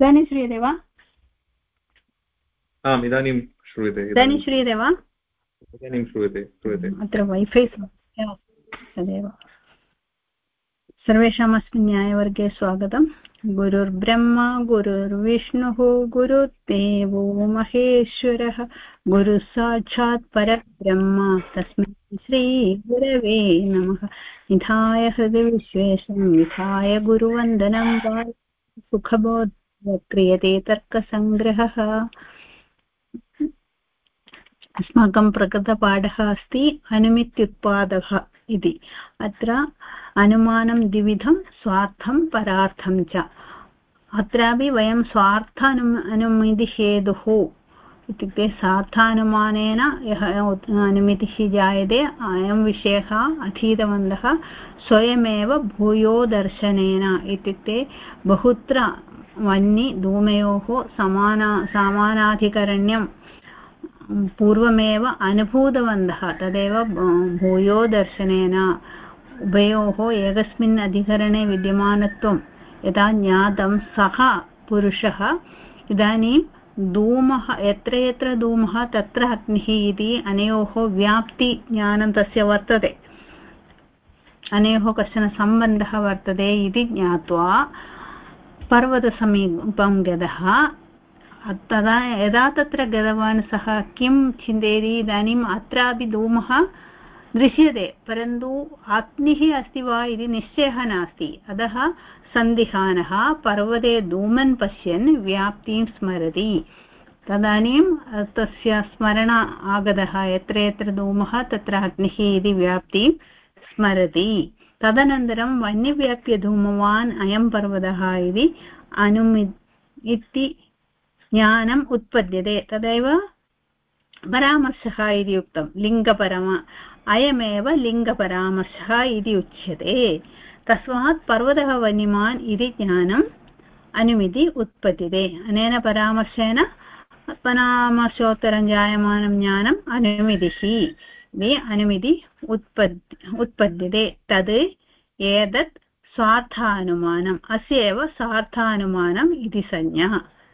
इदानीं श्रूयते वा? आम्, इदानीं श्रूयते। इदानीं श्रूयते वा? इदानीं श्रूयते। अत्र वैफै तदेव। सर्वेषाम् अस्मिन् न्यायवर्गे स्वागतम्। गुरुर्ब्रह्मा गुरुर्विष्णुः गुरुर्देवो महेश्वरः गुरुः साक्षात् परब्रह्म तस्मै श्रीगुरवे नमः। निधाय हृदि विश्वेशं विधाय गुरुवन्दनं वा सुखबोध क्रियते तर्कसङ्ग्रहः। अस्माकं प्रकृतपाठः अस्ति अनुमित्युत्पादः इति। अत्र अनुमानं द्विविधं, स्वार्थं परार्थं च। अत्रापि वयं स्वार्थानुमितिहेतुः इत्युक्ते स्वार्थानुमानेन यः अनुमितिः जायते अयं विषयः अधीतवन्तः स्वयमेव भूयो दर्शनेन इत्युक्ते बहुत्र वह्नि धूमयोः समानाधिकरण्यं पूर्वमेव अनुभूतवन्तः तदेव भूयो दर्शनेन उभयोः एकस्मिन् अधिकरणे विद्यमानत्वं यदा ज्ञातं सः पुरुषः इदानीं धूमः यत्र यत्र धूमः तत्र अग्निः इति अनयोः व्याप्तिज्ञानं तस्य वर्तते अनयोः कश्चन सम्बन्धः वर्तते इति ज्ञात्वा पर्वतसमीपं गतः तदा यदा तत्र गतवान् सः किं चिन्तयति इदानीम् अत्रापि धूमः दृश्यते परन्तु अग्निः अस्ति वा इति निश्चयः नास्ति अतः सन्दिहानः पर्वते धूमन् पश्यन् व्याप्तिं स्मरति तदानीं तस्य स्मरण आगतः यत्र यत्र धूमः तत्र अग्निः इति व्याप्तिं स्मरति तदनन्तरं वह्निव्याप्य धूमवान् अयं पर्वतः इति ज्ञानम् उत्पद्यते तदेव परामर्शः इति उक्तं लिङ्गपरमा अयमेव लिङ्गपरामर्शः इति उच्यते तस्मात् पर्वतः वह्निमान् इति ज्ञानम् अनुमिति उत्पद्यते अनेन परामर्शेन परामर्शोत्तरं जायमानं ज्ञानम् अनुमितिः अनुमिति उत्पद्यते तद् एतत् स्वार्थानुमानम् अस्य एव स्वार्थानुमानम् इति संज्ञा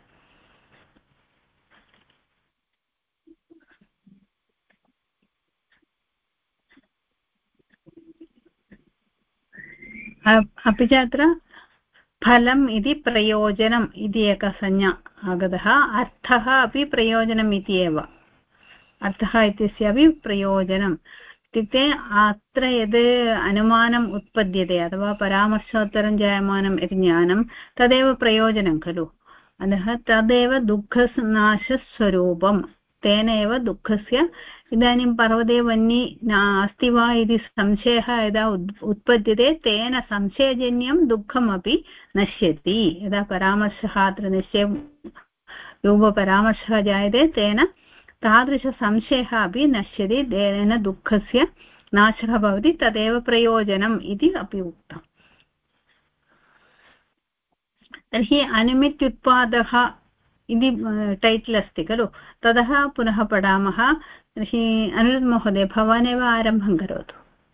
अपि च अत्र फलम् इति प्रयोजनम् इति एका संज्ञा आगतः अर्थः अपि प्रयोजनम् इति एव अर्थः इत्यस्यापि प्रयोजनम् इत्युक्ते अत्र यद् अनुमानम् उत्पद्यते अथवा परामर्शोत्तरं जायमानं यत् ज्ञानं तदेव प्रयोजनं खलु अतः तदेव दुःखनाशस्वरूपं तेन एव दुःखस्य इदानीं पर्वते वह्नि नास्ति वा इति संशयः यदा उत्पद्यते तेन संशयजन्यं दुःखमपि नश्यति यदा परामर्शः अत्र निश्चयरूपपरामर्शः जायते तेन तादृशसंशयः अपि नश्यति तेन दुःखस्य नाशः भवति तदेव प्रयोजनम् इति अपि उक्तम् तर्हि अनुमित्युत्पादः इति टैटल् अस्ति खलु ततः पुनः पठामः तर्हि अनिरुद्ध महोदय भवानेव आरम्भं करोतु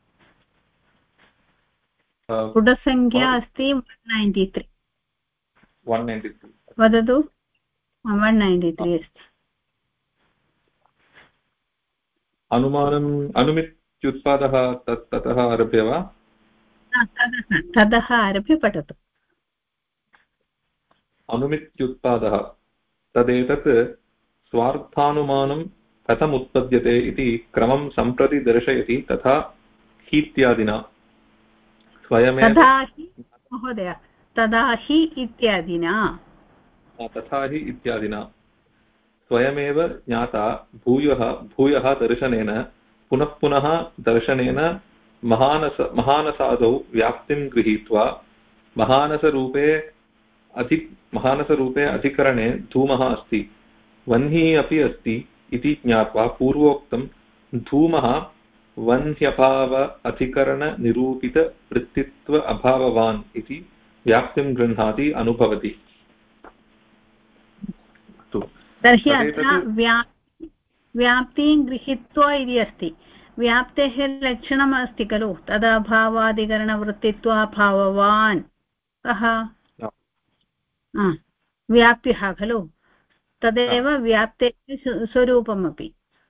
पुटसङ्ख्या अस्ति 193 वदतु 193 अस्ति अनुमित्युत्पादः ततः आरभ्य वा ततः आरभ्य पठतु अनुमित्युत्पादः तदेतत् स्वार्थानुमानं कथम् उत्पद्यते इति क्रमं सम्प्रति दर्शयति तथा हीत्यादिना स्वयमेव तथा हि इत्यादिना स्वयमेव ज्ञाता भूयः दर्शनेन पुनः पुनः दर्शनेन महानसादौ व्याप्तिं गृहीत्वा महानसरूपे अधिकरणे धूमः अस्ति वह्निः अपि अस्ति इति ज्ञात्वा पूर्वोक्तं धूमः वह्न्यभाव अधिकरणनिरूपितवृत्तित्व अभाववान् इति व्याप्तिं गृह्णाति अनुभवति तर्हि अत्र व्याप्तिं गृहीत्वा इति अस्ति व्याप्तेः लक्षणम् अस्ति खलु तदभावादिकरणवृत्तित्वाभाववान् कः व्याप्यः खलु, तदेव व्याप्तेः स्वरूपमपि।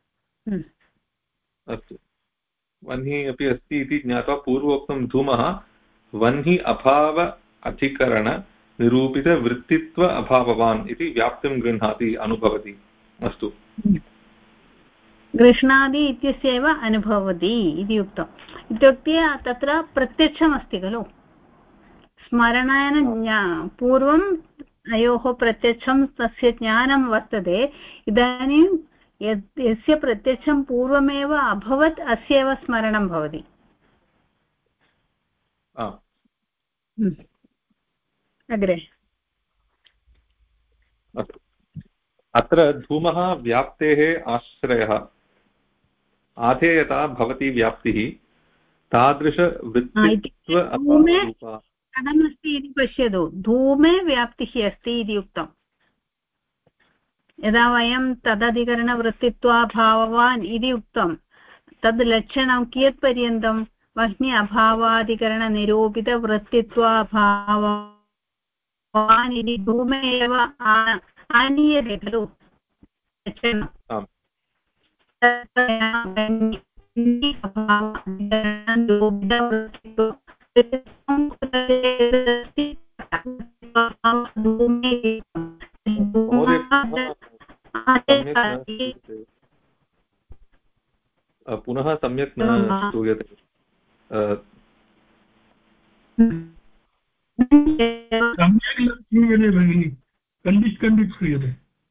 अस्तु, वह्निः अपि अस्ति इति ज्ञात्वा पूर्वोक्तं धूमः वह्नि अभाव अधिकरणनिरूपितवृत्तित्व अभाववान् इति व्याप्तिं गृह्णाति अनुभवति। अस्तु, गृह्णाति इत्यस्यैव अनुभवति इति उक्तम्। इत्युक्ते तत्र प्रत्यक्षमस्ति खलु, स्मरणेन पूर्वम् अयोः प्रत्यक्षं तस्य ज्ञानं वर्तते। इदानीं यस्य प्रत्यक्षं पूर्वमेव अभवत् अस्यैव स्मरणं भवति। अग्रे अत्र धूमः व्याप्तेः आश्रयः, आधेयता भवति व्याप्तिः, तादृशवृत्तित्व अभावरूपा। कथमस्ति इति पश्यतु, धूमे व्याप्तिः अस्ति इति उक्तम्। यदा वयं तदधिकरणवृत्तित्वाभाववान् इति उक्तं, तद् लक्षणं कियत्पर्यन्तं वह्नि अभावादिकरणनिरूपितवृत्तित्वाभाववान् इति धूमे एव आनीयते खलु लक्षणं। पुनः सम्यक् न श्रूयते। भगिनि, कण्डित् कण्डित् श्रूयते।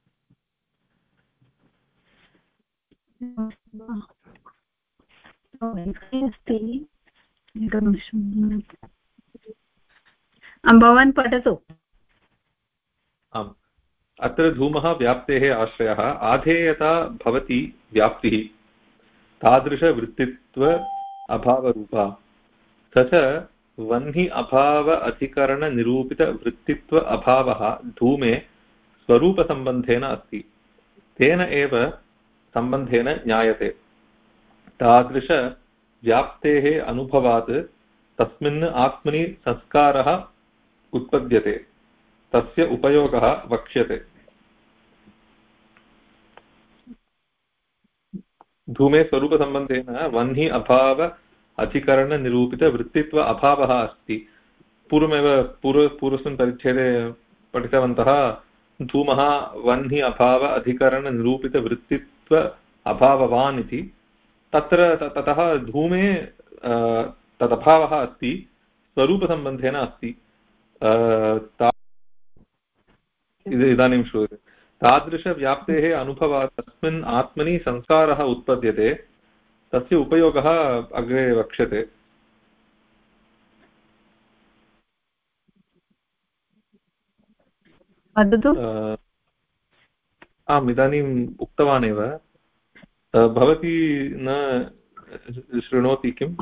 भवान् पठतु। आम्, अत्र धूमः व्याप्तेः आश्रयः, आधेयता भवति व्याप्तिः, तादृशवृत्तित्व अभावरूपा। स च वह्नि अभाव अधिकरणनिरूपितवृत्तित्व अभावः धूमे स्वरूपसम्बन्धेन अस्ति, तेन एव सम्बन्धेन ज्ञायते। तादृशव्याप्तेः अनुभवात् तस्मिन् आत्मनि संस्कारः उत्पद्यते, तस्य उपयोगः वक्ष्यते। धूमे स्वरूपसम्बन्धेन वह्नि अभाव अधिकरणनिरूपितवृत्तित्व अभावः अस्ति। पूर्वस्मिन् परिच्छेदे पठितवन्तः, धूमः वह्नि अभाव अधिकरणनिरूपितवृत्तित्व अभाववान् इति। ततः धूमे तदभावः अस्ति, स्वरूपसम्बन्धेन अस्ति। इदानीं श्रूयते। तादृशव्याप्तेः अनुभवात् तस्मिन् आत्मनि संस्कारः उत्पद्यते, तस्य उपयोगः अग्रे वक्ष्यते। आम्, इदानीम् उक्तवानेव। भवती न शृणोति किम्?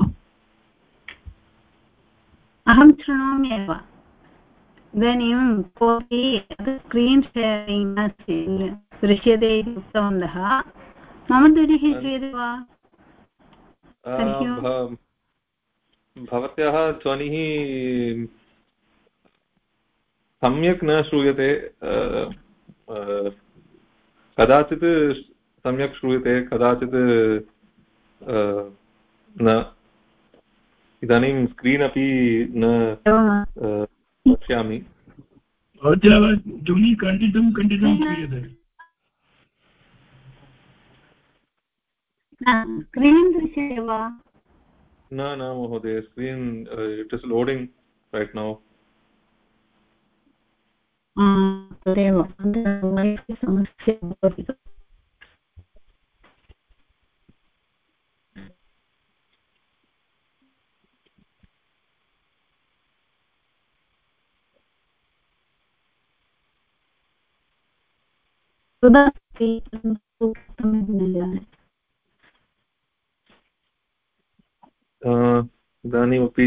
अहं शृणोमि एव। इदानीं कोऽपि स्क्रीन् शेरिङ्ग् नास्ति, दृश्यते इति उक्तवन्तः। मम ध्वनिः श्रूयते वा? भवत्याः ध्वनिः सम्यक् न श्रूयते। कदाचित् सम्यक् श्रूयते, कदाचित् न। इदानीं स्क्रीन् अपि न पश्यामि। भवत्याः ध्वनिः खण्डितं श्रूयते। स्क्रीन् दृश्यते वा? न महोदय, screen it is loading right now. तदेव समस्या भवति। इदानीमपि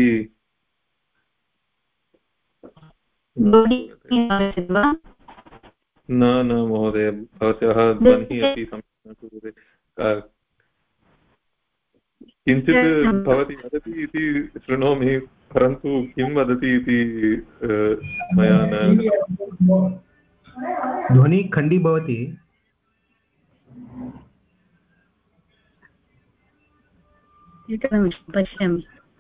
न महोदय, भवत्याः ध्वनिः अपि सम्यक् न श्रूयते। किञ्चित् भवती वदति इति शृणोमि, परन्तु किं वदति इति मया न। ध्वनि खण्डी भवति। एकनिमिषं पश्यामि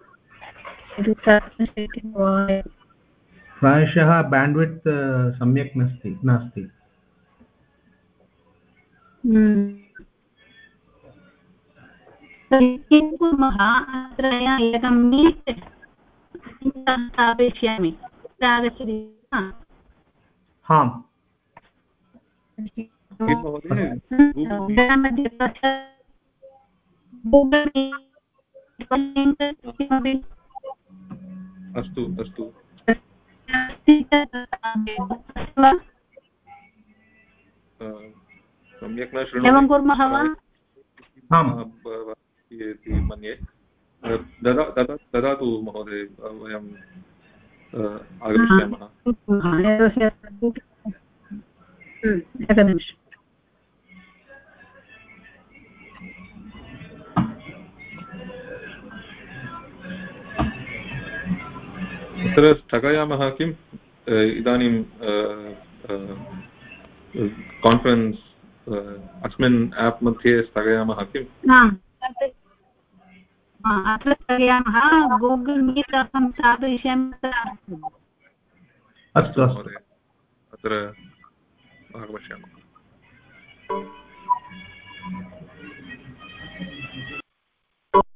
प्रायशः बेण्ड्विड्त् सम्यक् नास्ति। किं कुर्मः अत्र एकं मीट् स्थापयिष्यामि आगच्छति आम् अस्तु अस्तु सम्यक् न शृणोमि। एवं कुर्मः वा? इति मन्ये। ददातु महोदय, वयं आगमिष्यामः। एकनिमिषम्। तत्र स्थगयामः किम्? इदानीं कान्फरेन्स् अस्मिन् एप् मध्ये स्थगयामः किम्? अत्र स्थगयामः। गूगल् मीट् अहं स्थापयिष्यामि। अस्तु महोदय, अत्र आगमिष्यामः।